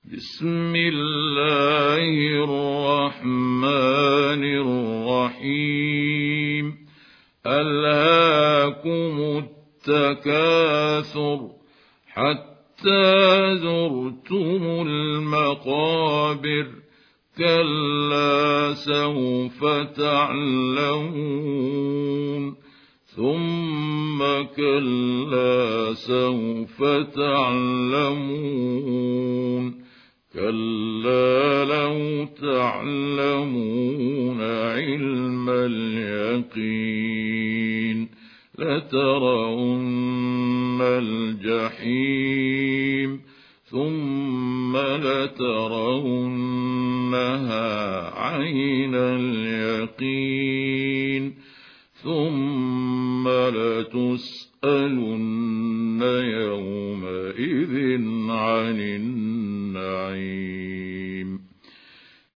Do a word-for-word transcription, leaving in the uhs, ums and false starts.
بسم الله الرحمن الرحيم ألهاكم التكاثر حتى زرتم المقابر كلا سوف تعلمون ثم كلا سوف تعلمون كلا لو تعلمون علم اليقين لترون الجحيم ثم لترونها عين اليقين ثم لتسألن يومئذ عن النعيم